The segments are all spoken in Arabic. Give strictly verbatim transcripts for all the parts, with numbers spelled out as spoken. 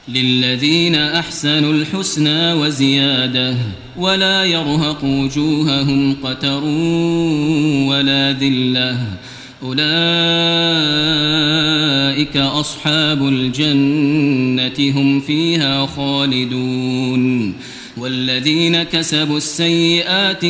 للذين أحسنوا الحسنى وزيادة ولا يرهق وجوههم قتر ولا ذلة أولئك أصحاب الجنة هم فيها خالدون والذين كسبوا السيئات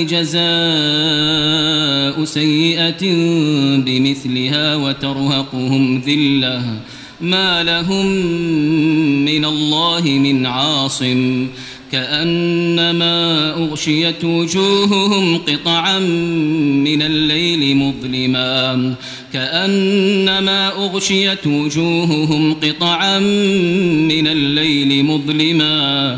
جزاء سيئة بمثلها وترهقهم ذلة ما لهم من الله من عاصم كأنما أغشيت وجوههم قطعا من الليل مظلما كأنما أغشيت وجوههم قطعا من الليل مظلما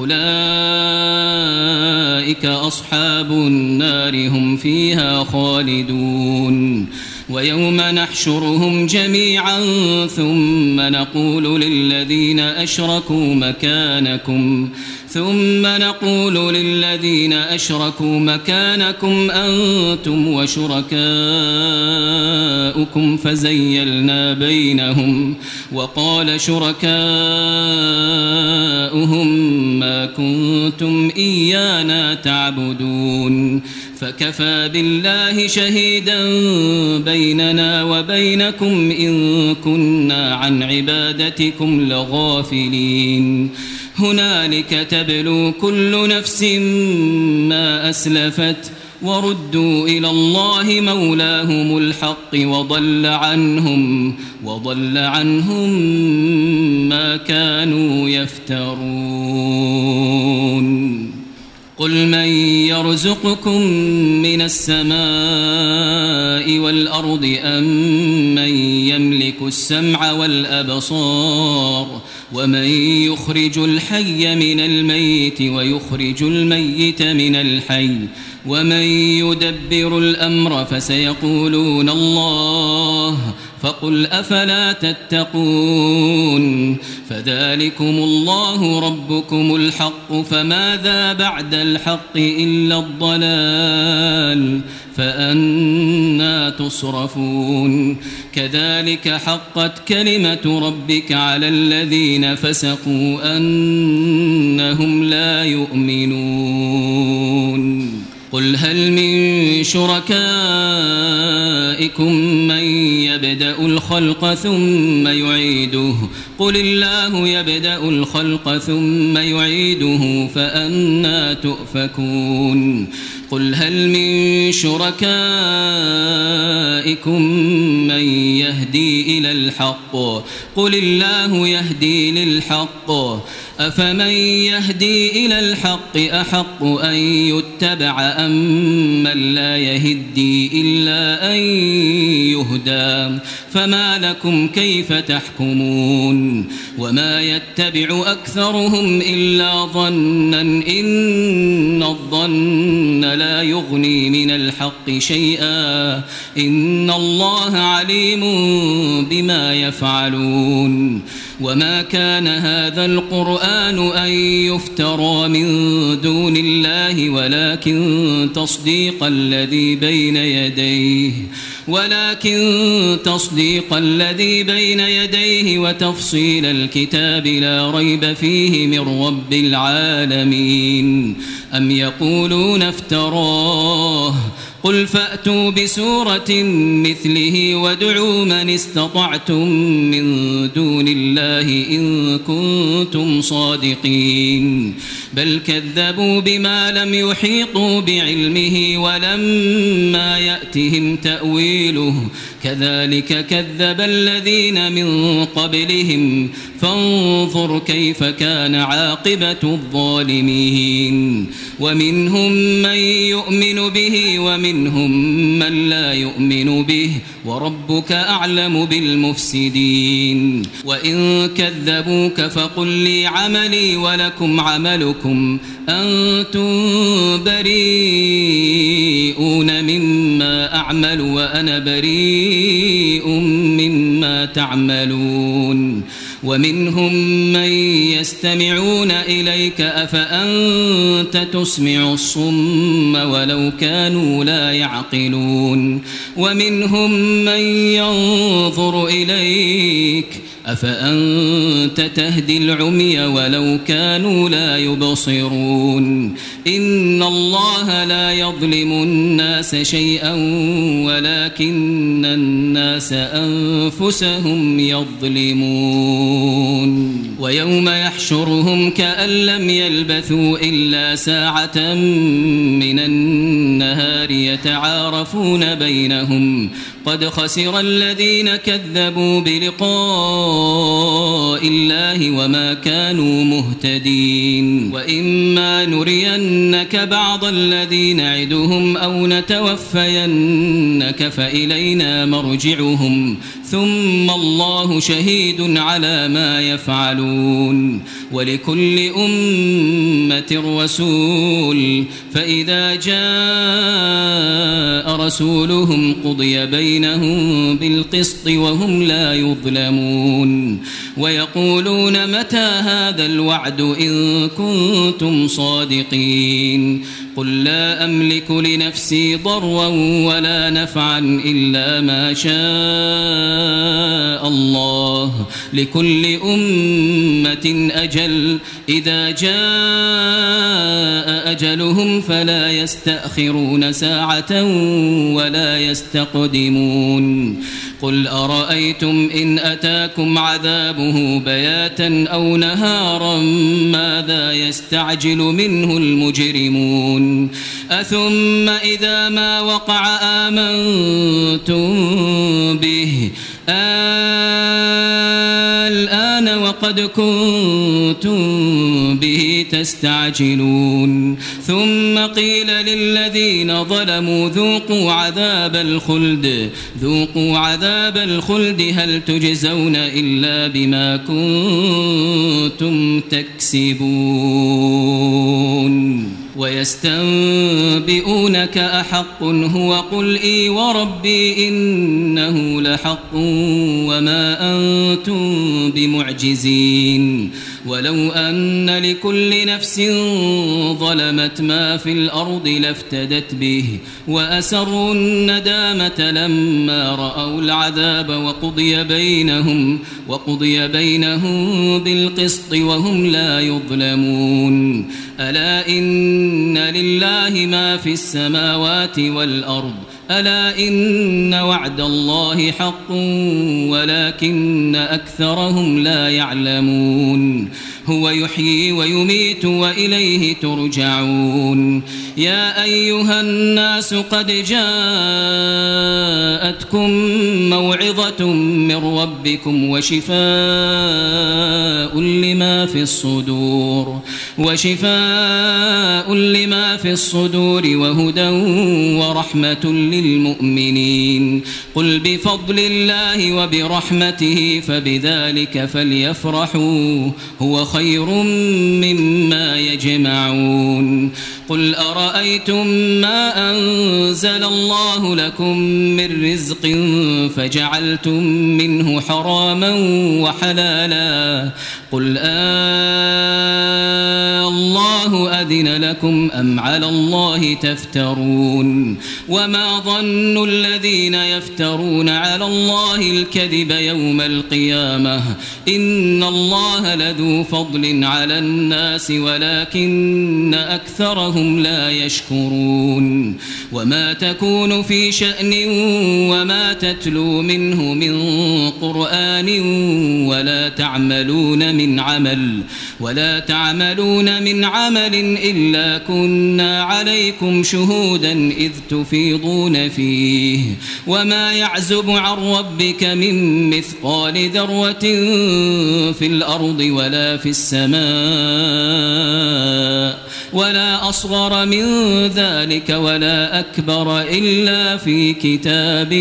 أولئك أصحاب النار هم فيها خالدون ويوم نحشرهم جميعا ثم نقول للذين أشركوا مكانكم ثم نقول للذين أشركوا مكانكم أنتم وشركاؤكم فزيلنا بينهم وقال شركاؤهم ما كنتم إيانا تعبدون فكفى بالله شهيدا بيننا وبينكم إن كنا عن عبادتكم لغافلين هنالك تبلو كل نفس ما أسلفت وردوا إلى الله مولاهم الحق وضل عنهم وضل عنهم ما كانوا يفترون قل من يرزقكم من السماء والأرض أم من يملك السمع والأبصار ومن يخرج الحي من الميت ويخرج الميت من الحي ومن يدبر الأمر فسيقولون الله فقل أفلا تتقون فذلكم الله ربكم الحق فماذا بعد الحق إلا الضلال فأنى تصرفون كذلك حقت كلمة ربك على الذين فسقوا أنهم لا يؤمنون قل هل من شركائكم من يبدأ الخلق ثم يعيده قل الله يبدأ الخلق ثم يعيده فأنى تؤفكون قل هل من شركائكم من يهدي إلى الحق قل الله يهدي للحق أفمن يهدي إلى الحق أحق أن يتبع أم من لا يهدي إلا أن يهدى فما لكم كيف تحكمون وما يتبع أكثرهم إلا ظنا إن الظن لا يغني من الحق شيئا إن الله عليم بما يفعلون وما كان هذا القرآن أن يفترى من دون الله ولكن تصديق الذي بين يديه ولكن تصديق الذي بين يديه وتفصيل الكتاب لا ريب فيه من رب العالمين أم يقولون افتراه قل فأتوا بسورة مثله وادعوا من استطعتم من دون الله إن كنتم صادقين بل كذبوا بما لم يحيطوا بعلمه ولما يأتهم تأويله كذلك كذب الذين من قبلهم فانظر كيف كان عاقبة الظالمين ومنهم من يؤمن به ومنهم من لا يؤمن به وربك أعلم بالمفسدين وإن كذبوك فقل لي عملي ولكم عملكم أنتم بريئون مما أعمل وأنا بريء مما تعملون ومنهم من يستمعون إليك أفأنت تسمع الصم ولو كانوا لا يعقلون ومنهم من ينظر إليك أفأنت تهدي العمي ولو كانوا لا يبصرون إن الله لا يظلم الناس شيئا ولكن الناس أنفسهم يظلمون ويوم يحشرهم كأن لم يلبثوا إلا ساعة من النهار يتعارفون بينهم قد خسر الذين كذبوا بلقاء الله وما كانوا مهتدين وإما نرينك بعض الذي نعدهم أو نتوفينك فإلينا مرجعهم ثم الله شهيد على ما يفعلون ولكل أمة رسول فإذا جاء رسولهم قضي بينهم بالقسط وهم لا يظلمون ويقولون متى هذا الوعد إن كنتم صادقين قل لا أملك لنفسي ضرا ولا نفعا إلا ما شاء الله لكل أمة أجل إذا جاء أجلهم فلا يستأخرون ساعة ولا يستقدمون قل أرأيتم إن أتاكم عذابه بياتا أو نهارا ماذا يستعجل منه المجرمون أثم إذا ما وقع آمنتم به الآن وقد كنتم به تستعجلون ثم قيل للذين ظلموا ذوقوا عذاب الخلد ذوقوا عذاب الخلد هل تجزون إلا بما كنتم تكسبون ويستنبئونك أحق هو قل إي وربي إنه لحق وما أنتم بمعجزين ولو أن لكل نفس ظلمت ما في الأرض لافتدت به وأسروا الندامة لما رأوا العذاب وقضي بينهم وقضي بينهم بالقسط وهم لا يظلمون ألا إن لله ما في السماوات والأرض ألا إن وعد الله حق ولكن أكثرهم لا يعلمون هو يحيي ويميت وإليه ترجعون يا أيها الناس قد جاءتكم موعظة من ربكم وشفاء لما في الصدور وشفاء لما في الصدور وهدى ورحمة للمؤمنين قل بفضل الله وبرحمته فبذلك فليفرحوا هو خير مما يجمعون قل أرأيتم ما أنزل الله لكم من رزق فجعلتم منه حراما وحلالا قل آه الله أذن لكم أم على الله تفترون وما ظن الذين يفترون على الله الكذب يوم القيامة إن الله لذو فضل على الناس ولكن أكثرهم لا يشكرون وما تكون في شأن وما تتلو منه من قرآن ولا تعملون من عمل ولا تعملون من عمل إلا كنا عليكم شهودا إذ تفيضون فيه وما يعزب عن ربك من مثقال ذرة في الأرض ولا في السماء ولا أصغر من ذلك ولا أكبر إلا في كتاب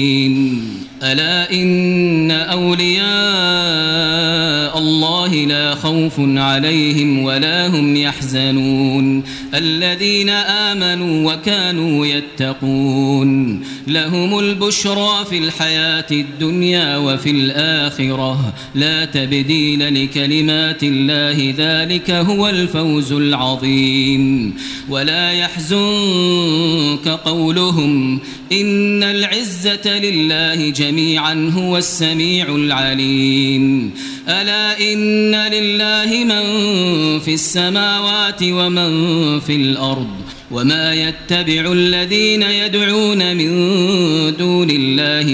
مبين ألا إن أولياء الله لا ولا خوف عليهم ولا هم يحزنون الذين آمنوا وكانوا يتقون لهم البشرى في الحياة الدنيا وفي الآخرة لا تبديل لكلمات الله ذلك هو الفوز العظيم ولا يحزنك قولهم إن العزة لله جميعا هو السميع العليم ألا إن لله من في السماوات ومن في الأرض وما يتبع الذين يدعون من دون الله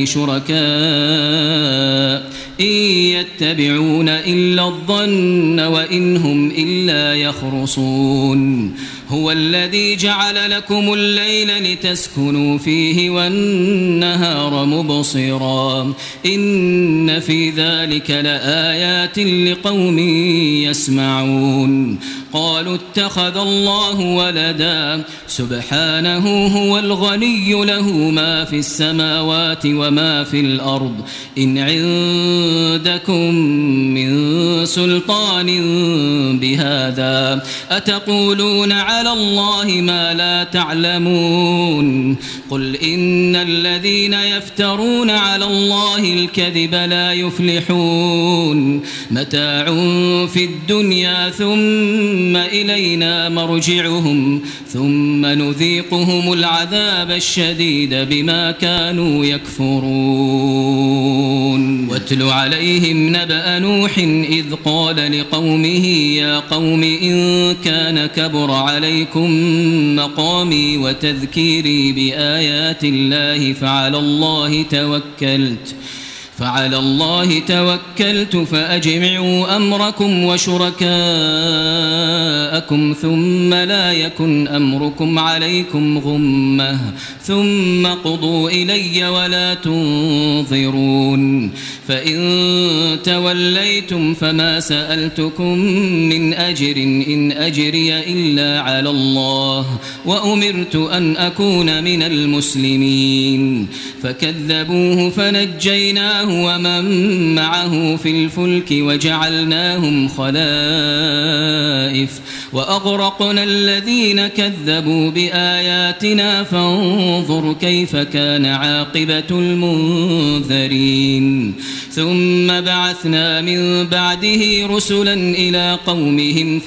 شركاء إن يتبعون إلا الظن وإن هم إلا يخرصون هو الذي جعل لكم الليل لتسكنوا فيه والنهار مبصرا إن في ذلك لآيات لقوم يسمعون قالوا اتخذ الله ولدا سبحانه هو الغني له ما في السماوات وما في الأرض إن عندكم من سلطان بهذا أتقولون على الله ما لا تعلمون قل إن الذين يفترون على الله الكذب لا يفلحون متاع في الدنيا ثم إلينا مرجعهم ثم نذيقهم العذاب الشديد بما كانوا يكفرون واتل عليهم نبأ نوح إذ قال لقومه يا قوم إن كان كبر عليكم مقامي وتذكيري بآيات الله فعلى الله توكلت فعلى الله توكلت فأجمعوا أمركم وشركاءكم ثم لا يكن أمركم عليكم غمة ثم قضوا إلي ولا تنظرون فإن توليتم فما سألتكم من أجر إن أجري إلا على الله وأمرت أن أكون من المسلمين فكذبوه فنجيناه ومن معه في الفلك وجعلناهم خلائف وأغرقنا الذين كذبوا بآياتنا فانظر كيف كان عاقبة المنذرين ثم بعثنا من بعده رسلا إلى قومهم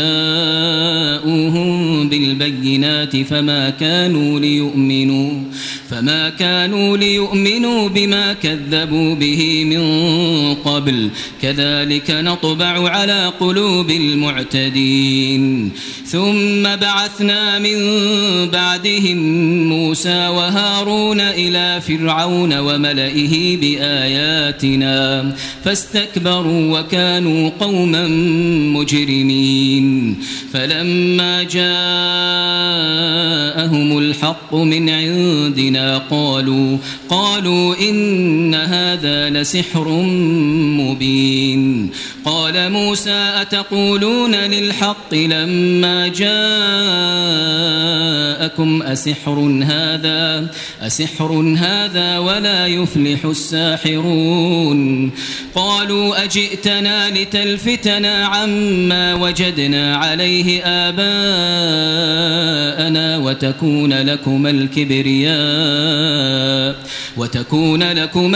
فجاءوهم بالبينات فما كانوا ليؤمنوا فما كانوا ليؤمنوا بما كذبوا به من قبل كذلك نطبع على قلوب المعتدين ثم بعثنا من بعدهم موسى وهارون إلى فرعون وملئه بآياتنا فاستكبروا وكانوا قوما مجرمين فلما جاءهم الحق من عندنا قالوا قالوا إن هذا لسحر مبين قال موسى أتقولون للحق لما جاءكم أسحر هذا أسحر هذا ولا يفلح الساحرون قالوا أجئتنا لتلفتنا عما وجدنا عليه آباءنا وتكون لكما الكبرياء وتكون لكما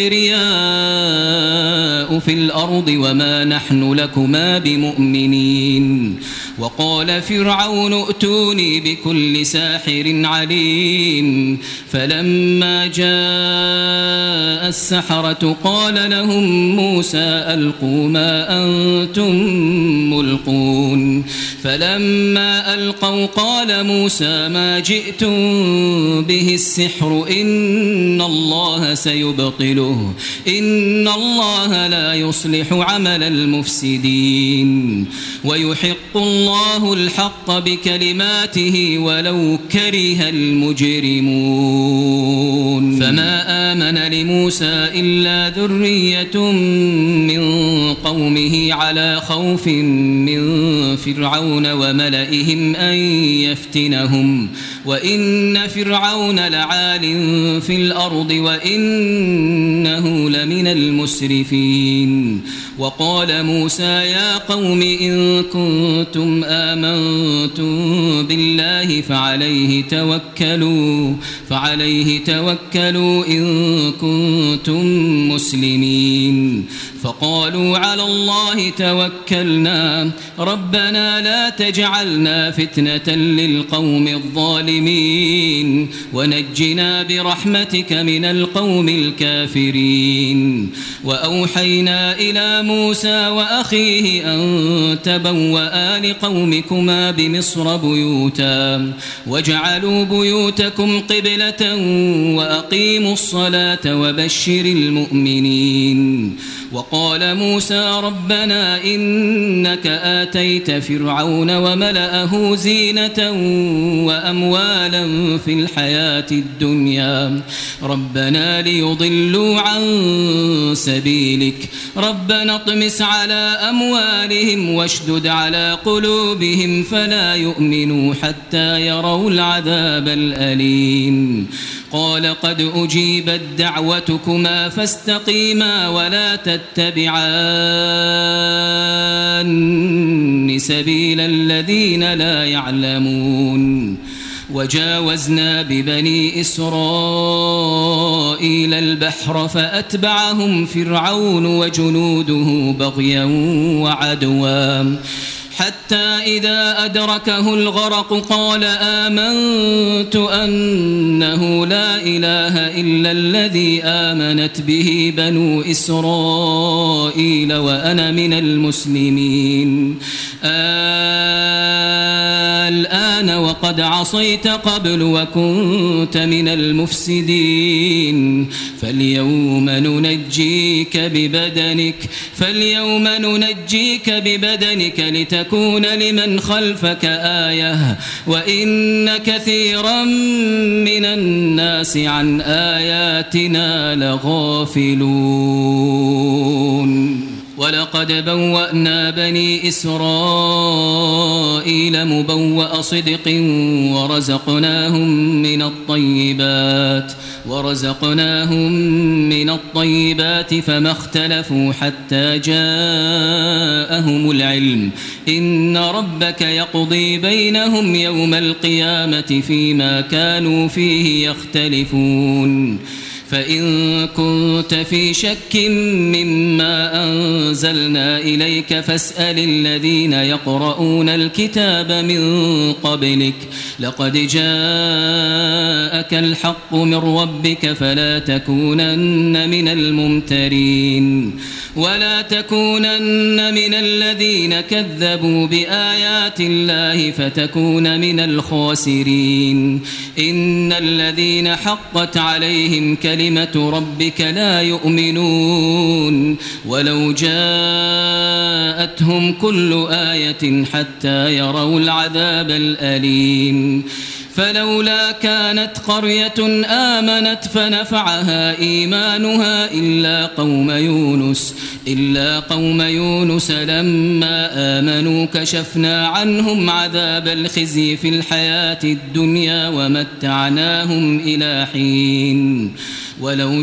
الكبرياء في الأرض وما نحن لكما بمؤمنين وقال فرعون ائتوني بكل ساحر عليم فلما جاء السحرة قال لهم موسى ألقوا ما أنتم ملقون فلما ألقوا قال موسى ما جئتم به السحر إن الله سيبطله إن الله لا يصلح عمل المفسدين ويحق الله الحق بكلماته ولو كره المجرمون فما آمن لموسى إلا ذرية من قومه على خوف من فرعون وملئهم أن يفتنهم وإن فرعون لعال في الأرض وإنه لمن المسرفين. وقال موسى يا قوم إن كنتم آمنتم بالله فعليه توكلوا فعليه توكلوا إن كنتم مسلمين. فقالوا على الله توكلنا ربنا لا تجعلنا فتنة للقوم الظالمين ونجنا برحمتك من القوم الكافرين. وأوحينا إلى موسى وأخيه أن تبوأ لقومكما بمصر بيوتا واجعلوا بيوتكم قبلة وأقيموا الصلاة وبشر المؤمنين. وقال موسى ربنا إنك آتيت فرعون وملأه زينة وأموالا في الحياة الدنيا ربنا ليضلوا عن سبيلك ربنا اطمس على أموالهم واشدد على قلوبهم فلا يؤمنوا حتى يروا العذاب الأليم. قال قد أجيبت دعوتكما فاستقيما ولا تتبعان سبيل الذين لا يعلمون. وجاوزنا ببني إسرائيل البحر فأتبعهم فرعون وجنوده بغيا وعدوا حتى إذا أدركه الغرق قال آمنت أنه لا إله إلا الذي آمنت به بنو إسرائيل وأنا من المسلمين. الآن وقد عصيت قبل وكنت من المفسدين فاليوم ننجيك ببدنك فاليوم ننجيك ببدنك لتكون لمن خلفك آية وإن كثيرا من الناس عن آياتنا لغافلون. ولقد بوأنا بني إسرائيل مبوأ صدق ورزقناهم من الطيبات ورزقناهم من الطيبات فما اختلفوا حتى جاءهم العلم إن ربك يقضي بينهم يوم القيامة فيما كانوا فيه يختلفون. فإن كنت في شك مما أنزلنا إليك فاسأل الذين يقرؤون الكتاب من قبلك لقد جاءك الحق من ربك فلا تكونن من الممترين ولا تكونن من الذين كذبوا بآيات الله فتكون من الخاسرين. إن الذين حقت عليهم كلمة ربك لا يؤمنون ولو جاءتهم كل آية حتى يروا العذاب الأليم. فلولا كانت قرية آمنت فنفعها إيمانها إلا قوم يونس إلا قوم يونس لما آمنوا كشفنا عنهم عذاب الخزي في الحياة الدنيا ومتعناهم إلى حين. ولو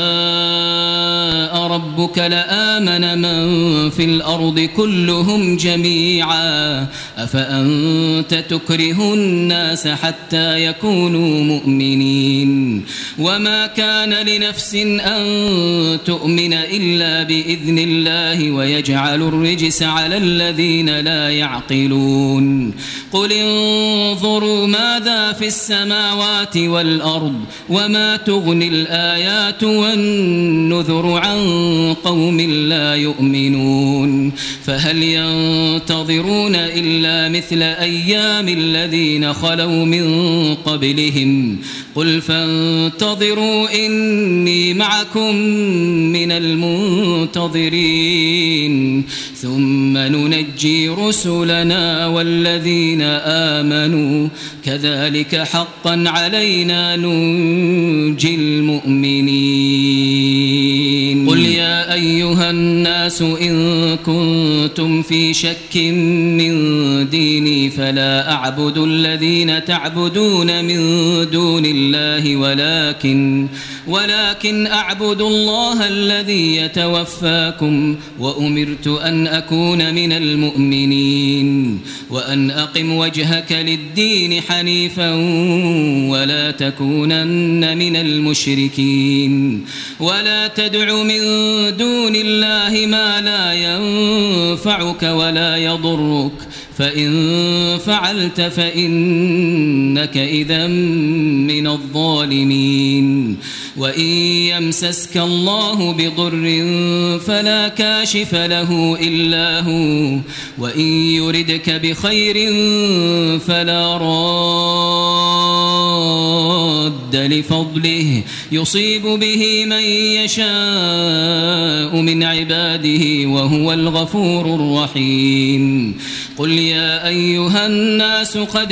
شاء ربك لآمن من في الأرض كلهم جميعا أفأنت تكره الناس حتى يكونوا مؤمنين. وما كان لنفس أن تؤمن إلا بإذن الله ويجعل الرجس على الذين لا يعقلون. قل انظروا ماذا في السماوات والأرض وما تغني الآيات الآيات والنذر عن قوم لا يؤمنون. فهل ينتظرون إلا مثل أيام الذين خلوا من قبلهم قل فانتظروا إني معكم من المنتظرين ثم ننجي رسلنا والذين آمنوا كذلك حقا علينا ننجي المؤمنين. قل يا أيها الناس إن كنتم في شك من ديني فلا أعبد الذين تعبدون من دون الله ولكن ولكن أعبد الله الذي يتوفاكم وأمرت أن أكون من المؤمنين وأن أقم وجهك للدين حنيفا ولا تكونن من المشركين ولا تدع من دون الله ما لا ينفعك ولا يضرك فإن فعلت فإنك إذا من الظالمين وإن يمسسك الله بضر فلا كاشف له إلا هو وإن يردك بخير فلا راد لفضله يصيب به من يشاء من عباده وهو الغفور الرحيم قل يا أيها الناس قد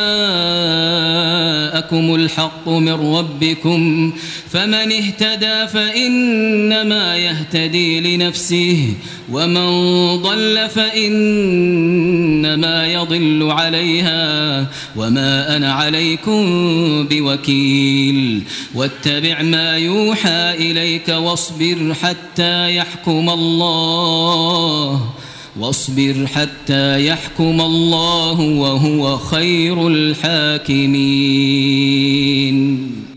جاءكم الحق من ربكم فمن اهتدى فإنما يهتدي لنفسه ومن ضل فإنما يضل عليها وما أنا عليكم بوكيل واتبع ما يوحى إليك واصبر حتى يحكم الله واصبر حتى يحكم الله وهو خير الحاكمين.